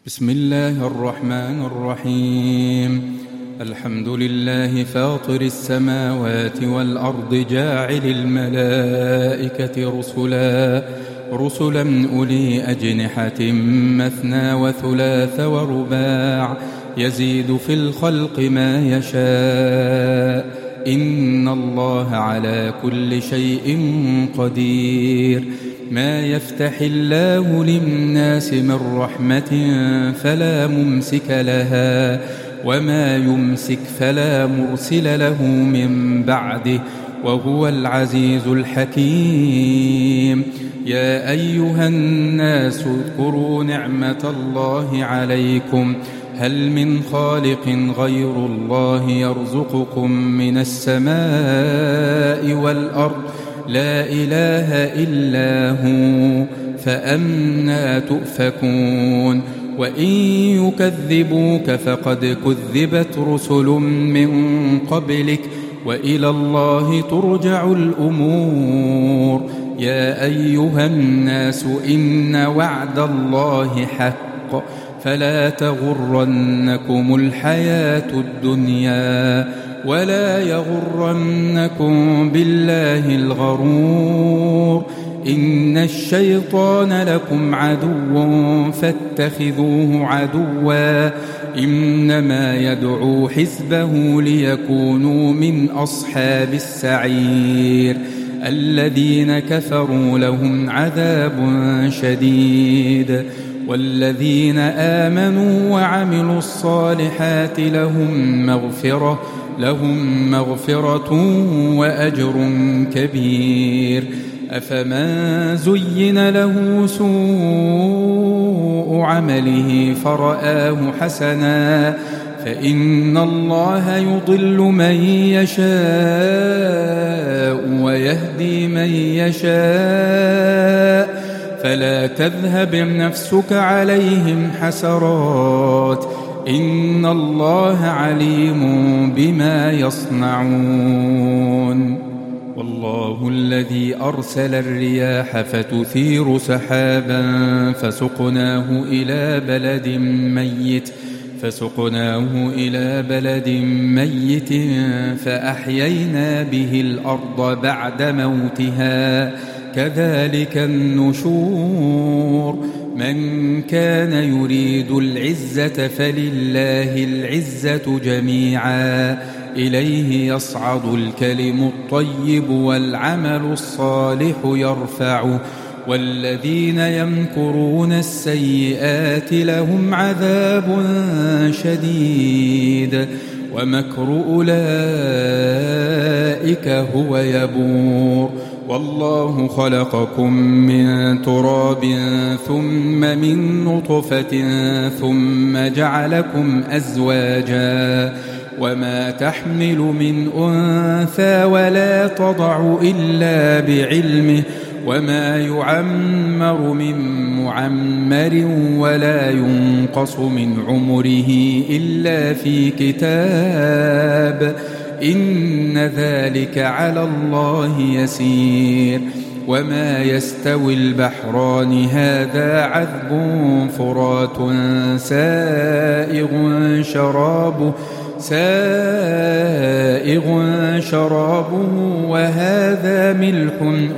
بسم الله الرحمن الرحيم. الحمد لله فاطر السماوات والأرض جاعل الملائكة رسلا أولي أجنحة مثنى وثلاث ورباع يزيد في الخلق ما يشاء إن الله على كل شيء قدير. ما يفتح الله للناس من رحمة فلا ممسك لها وما يمسك فلا مرسل له من بعده وهو العزيز الحكيم. يا أيها الناس اذكروا نعمة الله عليكم هل من خالق غير الله يرزقكم من السماء والأرض لا إله إلا هو فأنى تؤفكون. وإن يكذبوك فقد كذبت رسل من قبلك وإلى الله ترجع الأمور. يا أيها الناس إن وعد الله حق فلا تغرنكم الحياة الدنيا ولا يغرنكم بالله الغرور. إن الشيطان لكم عدو فاتخذوه عدوا إنما يدعو حزبه ليكونوا من أصحاب السعير. الذين كفروا لهم عذاب شديد والذين آمنوا وعملوا الصالحات لهم مغفرة وأجر كبير. أفمن زين له سوء عمله فرآه حسنا فإن الله يضل من يشاء ويهدي من يشاء فلا تذهب نفسك عليهم حسرات إن الله عليم بما يصنعون. والله الذي أرسل الرياح فتثير سحابا فسقناه إلى بلد ميت فأحيينا به الأرض بعد موتها كذلك النشور. من كان يريد العزة فلله العزة جميعا إليه يصعد الكلم الطيب والعمل الصالح يرفعه والذين يمكرون السيئات لهم عذاب شديد ومكر أولئك هو يبور. والله خلقكم من تراب ثم من نطفة ثم جعلكم أزواجا وما تحمل من أنثى ولا تضع إلا بعلمه وما يعمر من معمر ولا ينقص من عمره إلا في كتاب إن ذلك على الله يسير. وما يستوي البحران هذا عذب فرات سائغ شرابه وهذا ملح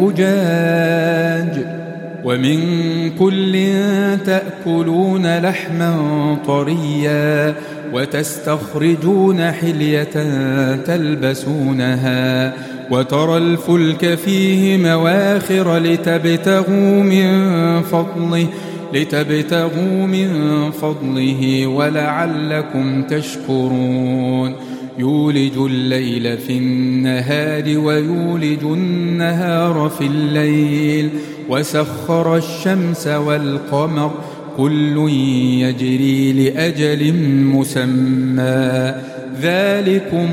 أجاج ومن كل تأكلون لحما طريا وتستخرجون حلية تلبسونها وترى الفلك فيه مواخر لتبتغوا من فضله ولعلكم تشكرون. يولج الليل في النهار ويولج النهار في الليل وسخر الشمس والقمر كل يجري لأجل مسمى ذلكم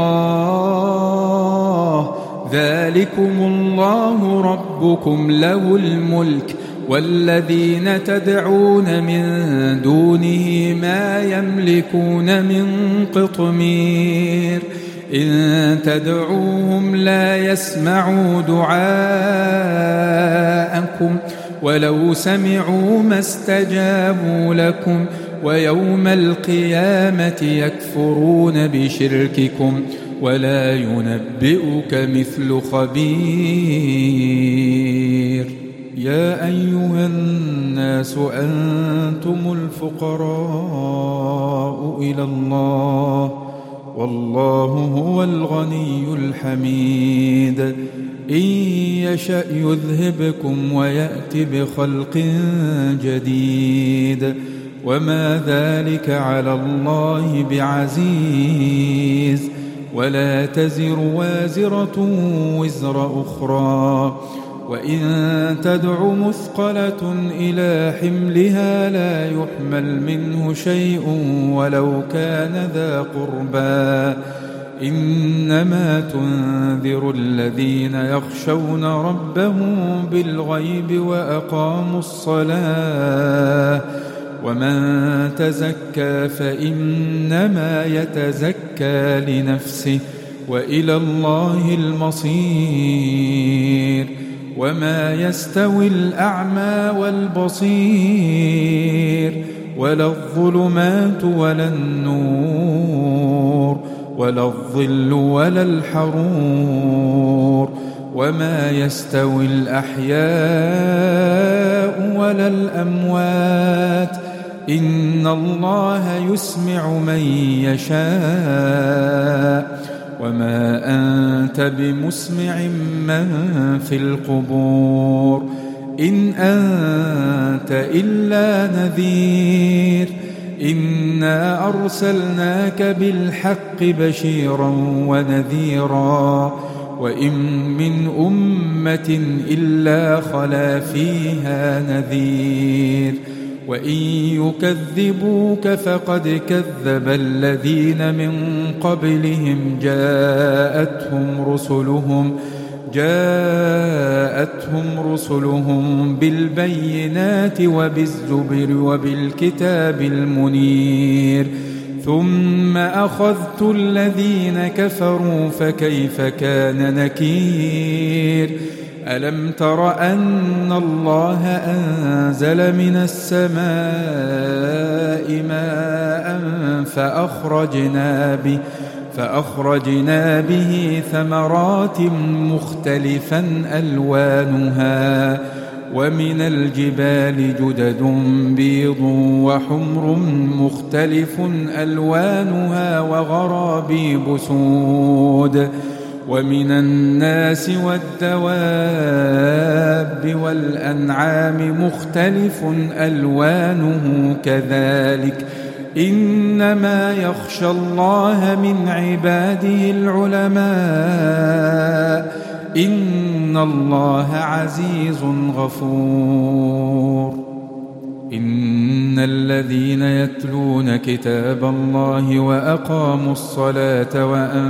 الله ربكم له الملك والذين تدعون من دونه ما يملكون من قطمير. إن تدعوهم لا يسمعوا دعاءكم ولو سمعوا ما استجابوا لكم ويوم القيامة يكفرون بشرككم ولا ينبئك مثل خبير. يا أيها الناس أنتم الفقراء إلى الله والله هو الغني الحميد. إن يشأ يذهبكم ويأت بخلق جديد وما ذلك على الله بعزيز. ولا تزر وازرة وزر أخرى وإن تدع مثقلة إلى حملها لا يحمل منه شيء ولو كان ذا قربى. إنما تنذر الذين يخشون ربهم بالغيب وأقاموا الصلاة ومن تزكى فإنما يتزكى لنفسه وإلى الله المصير. وما يستوي الأعمى والبصير ولا الظلمات ولا النور ولا الظل ولا الحرور وما يستوي الأحياء ولا الأموات إن الله يسمع من يشاء وما أنت بمسمع من في القبور إن أنت إلا نذير. إنا أرسلناك بالحق بشيرا ونذيرا وإن من أمة إلا خلا فيها نذير وإن يكذبوك فقد كذب الذين من قبلهم جاءتهم رسلهم بالبينات وبالزبر وبالكتاب المنير ثم أخذت الذين كفروا فكيف كان نكير. ألم تر أن الله أنزل من السماء ماء فأخرجنا به ثمرات مختلفا ألوانها ومن الجبال جدد بيض وحمر مختلف ألوانها وغرابيب سود ومن الناس والدواب والأنعام مختلف ألوانه كذلك إنما يخشى الله من عباده العلماء إن الله عزيز غفور. إن الذين يتلون كتاب الله وأقاموا الصلاة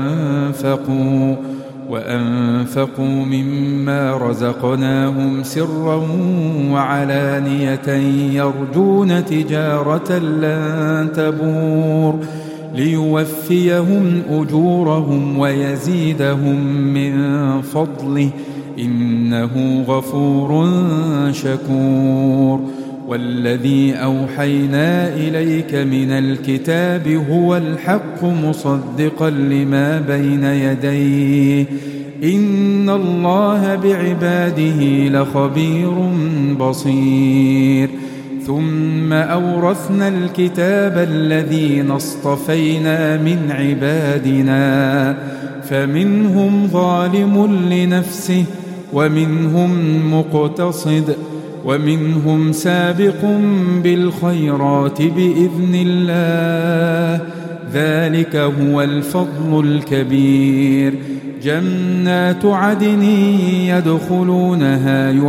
وأنفقوا مما رزقناهم سرا وعلانية يرجون تجارة لن تبور ليوفيهم أجورهم ويزيدهم من فضله إنه غفور شكور. والذي أوحينا إليك من الكتاب هو الحق مصدقا لما بين يديه إن الله بعباده لخبير بصير. ثم أورثنا الكتاب الذين اصطفينا من عبادنا فمنهم ظالم لنفسه ومنهم مقتصد ومنهم سابق بالخيرات بإذن الله ذلك هو الفضل الكبير. جنات عدن يدخلونها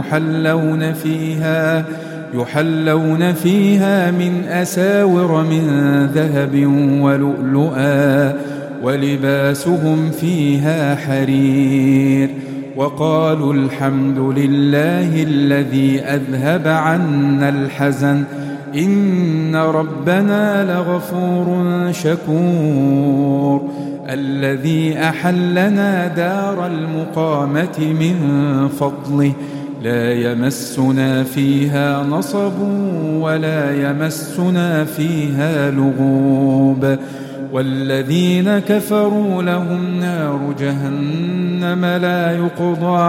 يحلون فيها من أساور من ذهب ولؤلؤا ولباسهم فيها حرير وقالوا الحمد لله الذي أذهب عنا الحزن إن ربنا لغفور شكور. الذي أحلنا دار المقامة من فضله لا يمسنا فيها نصب ولا يمسنا فيها لغوب والذين كفروا لهم نار جهنم لا يقضى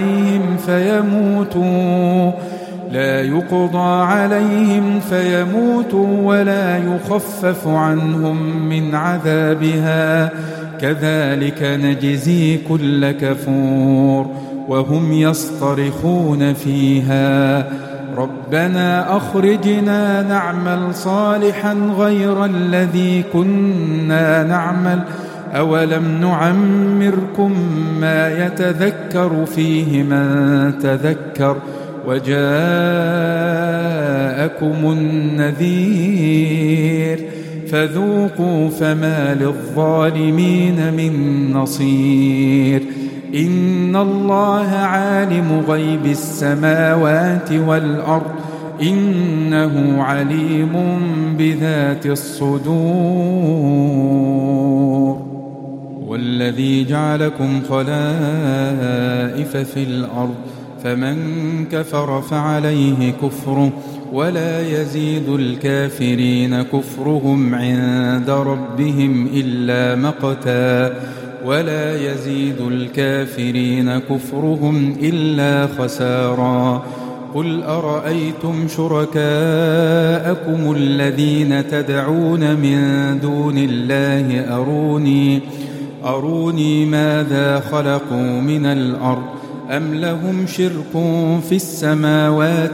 عليهم فيموتوا ولا يخفف عنهم من عذابها كذلك نجزي كل كفور وهم يصطرخون فيها ربنا أخرجنا نعمل صالحا غير الذي كنا نعمل أولم نعمركم ما يتذكر فيه من تذكر وجاءكم النذير فذوقوا فما للظالمين من نصير إن الله عالم غيب السماوات والأرض إنه عليم بذات الصدور والذي جعلكم خلائف في الأرض فمن كفر فعليه كفره ولا يزيد الكافرين كفرهم عند ربهم إلا مقتا ولا يزيد الكافرين كفرهم إلا خسارا قل أرأيتم شركاءكم الذين تدعون من دون الله أروني ماذا خلقوا من الأرض أم لهم شرك في السماوات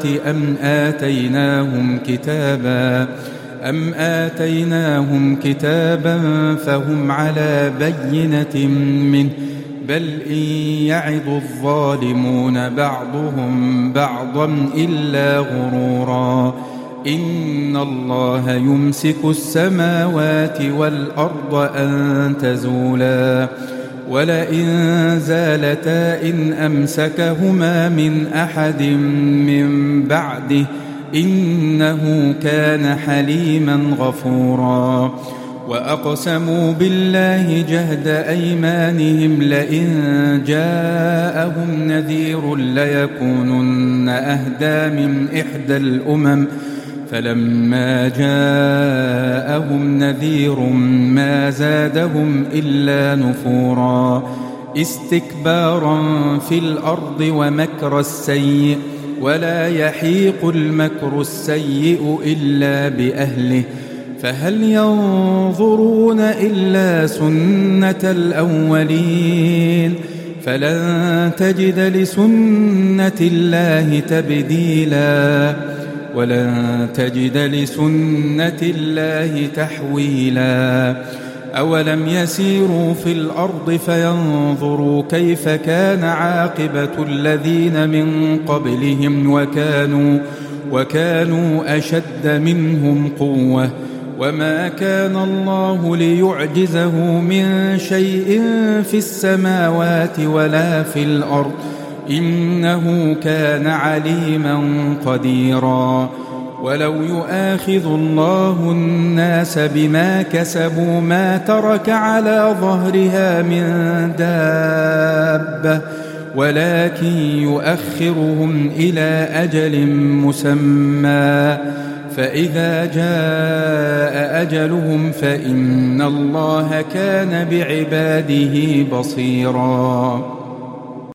أم آتيناهم كتابا فهم على بينة منه بل إن يعظ الظالمون بعضهم بعضا إلا غرورا إن الله يمسك السماوات والأرض أن تزولا ولئن زالتا إن أمسكهما من أحد من بعده إنه كان حليما غفورا وأقسموا بالله جهد أيمانهم لئن جاءهم نذير ليكونن أهدى من إحدى الأمم فلما جاءهم نذير ما زادهم إلا نفورا استكبارا في الأرض ومكر السيء ولا يحيق المكر السيء إلا بأهله فهل ينظرون إلا سنة الأولين فلن تجد لسنة الله تبديلا ولن تجد لسنة الله تحويلا أولم يسيروا في الأرض فينظروا كيف كان عاقبة الذين من قبلهم وكانوا أشد منهم قوة وما كان الله ليعجزه من شيء في السماوات ولا في الأرض إنه كان عليما قديرا ولو يؤاخذ الله الناس بما كسبوا ما ترك على ظهرها من دابة ولكن يؤخرهم إلى أجل مسمى فإذا جاء أجلهم فإن الله كان بعباده بصيرا